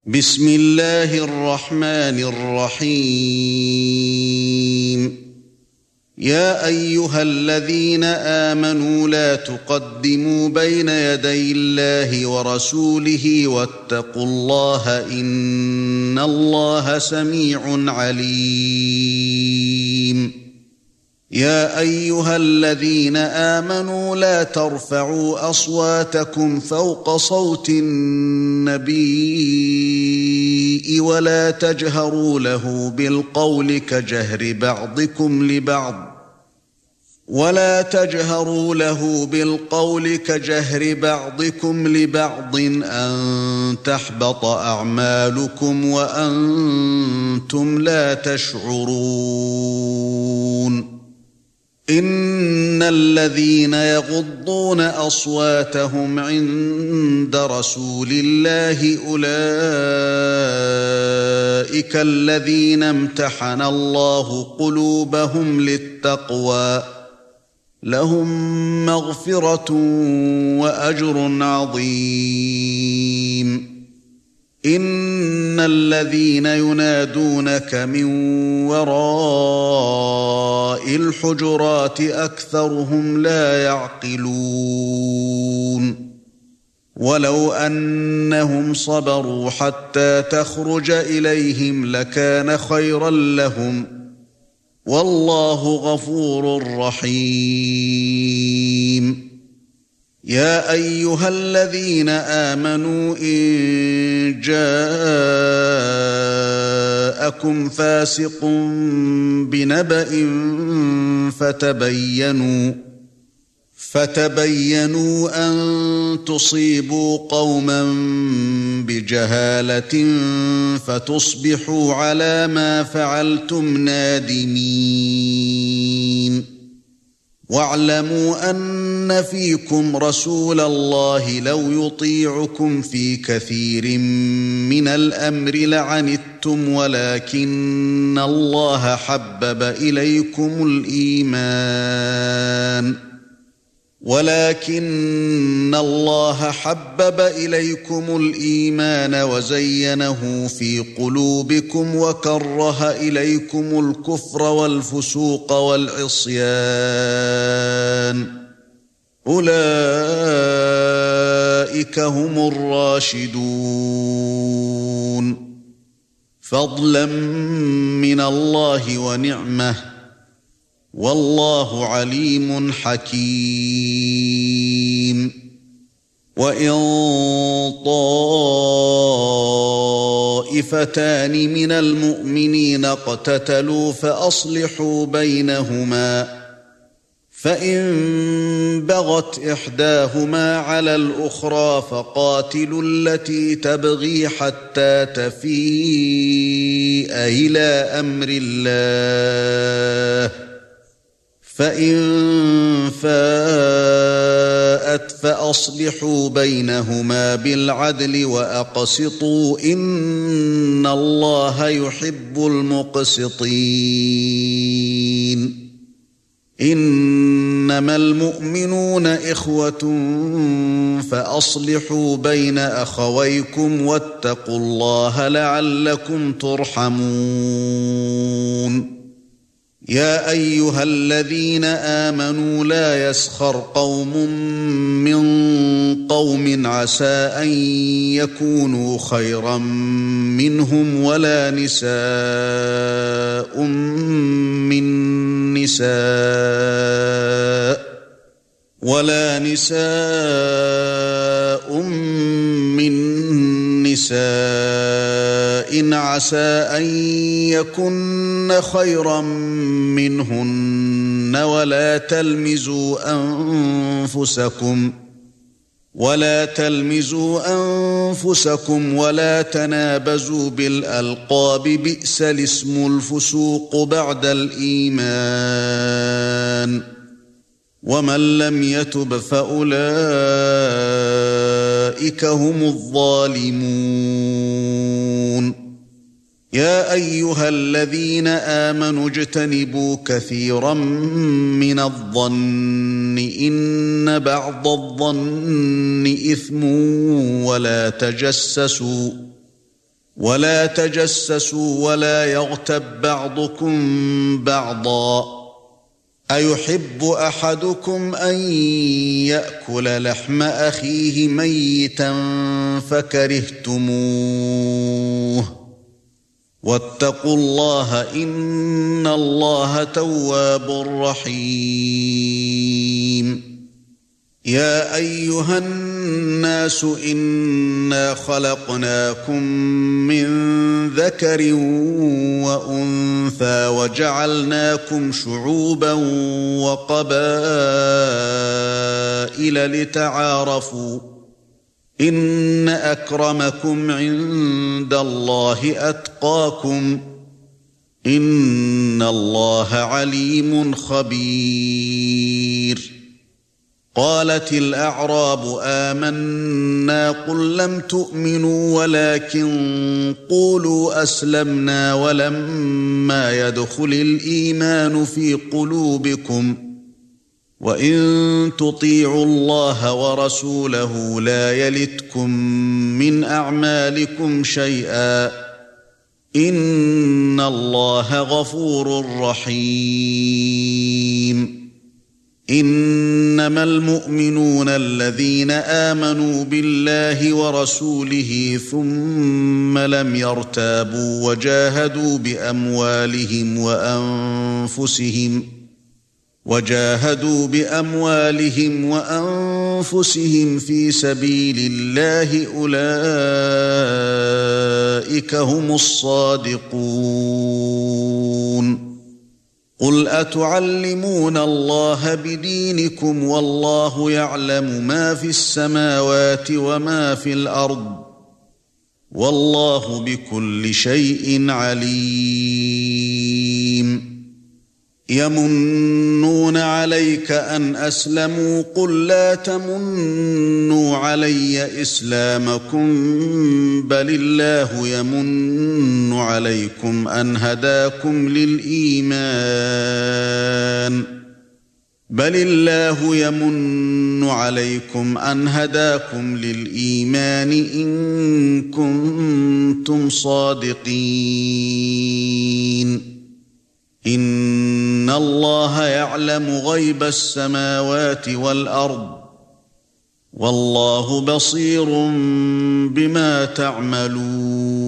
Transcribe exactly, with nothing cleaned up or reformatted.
بسم الله الرحمن الرحيم يا أيها الذين آمنوا لا تقدموا بين يدي الله ورسوله واتقوا الله إن الله سميع عليم يا أيها الذين آمنوا لا ترفعوا أصواتكم فوق صوت النبي ولا تجهروا له بالقول كجهر بعضكم لبعض ولا تجهروا له بالقول كجهر بعضكم لبعض أن تحبط أعمالكم وأنتم لا تشعرون إن الذين يغضون أصواتهم عند رسول الله أولئك الذين امتحن الله قلوبهم للتقوى لهم مغفرة وأجر عظيم إن الذين ينادونك من وراء الحجرات أكثرهم لا يعقلون ولو أنهم صبروا حتى تخرج إليهم لكان خيرا لهم والله غفور رحيم يا أيها الذين آمنوا إن جاءكم فاسق بنبأ فتبينوا فتبينوا أن تصيبوا قوما بجهالة فتصبحوا على ما فعلتم نادمين واعلموا أن فيكم رسول الله لو يطيعكم في كثير من الأمر لعنتم ولكن الله حبب إليكم الإيمان ولكن الله حبب إليكم الإيمان وزينه في قلوبكم وكره إليكم الكفر والفسوق والعصيان أولئك هم الراشدون فضلا من الله ونعمه والله عليم حكيم وإن طائفتان من المؤمنين اقتتلوا فأصلحوا بينهما فإن بغت إحداهما على الأخرى فقاتلوا التي تبغي حتى تفيء إلى أمر الله فإن فاءت فأصلحوا بينهما بالعدل وأقسطوا إن الله يحب المقسطين إنما المؤمنون إخوة فأصلحوا بين أخويكم واتقوا الله لعلكم ترحمون يا أيها الذين آمنوا لا يسخر قوم من قوم عسى أن يكونوا خيرا منهم ولا نساء من نساء ولا نساء من نساء عسى أن يكن خيرا منهن ولا تلمزوا أنفسكم ولا تلمزوا أنفسكم ولا تنابزوا بالألقاب بئس الاسم الفسوق بعد الإيمان ومن لم يتب فأولئك هم الظالمون يا أيها الذين آمنوا اجتنبوا كثيرا من الظن إن بعض الظن إثم ولا تجسسوا ولا تجسسوا ولا يغتب بعضكم بعضا أيحب أحدكم أن يأكل لحم أخيه ميتا فكرهتموه واتقوا الله إن الله تواب رحيم يا أيها الناس إنا خلقناكم من ذكر وأنثى وجعلناكم شعوبا وقبائل لتعارفوا إن أكرمكم عند الله أتقاكم إن الله عليم خبير قالت الأعراب آمنا قل لم تؤمنوا ولكن قولوا أسلمنا ولما يدخل الإيمان في قلوبكم وإن تطيعوا الله ورسوله لا يلتكم من أعمالكم شيئا إن الله غفور رحيم إنما المؤمنون الذين آمنوا بالله ورسوله ثم لم يرتابوا وجاهدوا بأموالهم وأنفسهم وجاهدوا بأموالهم وأنفسهم في سبيل الله أولئك هم الصادقون قل أتعلمون الله بدينكم والله يعلم ما في السماوات وما في الأرض والله بكل شيء عليم يمنون عليك أن أسلموا قل لا تمنوا علي إسلامكم بل الله يمن عليكم أن هداكم للإيمان بل الله يمن عليكم أن هداكم للإيمان إن كنتم صادقين إن الله يعلم غيب السماوات والأرض والله بصير بما تعملون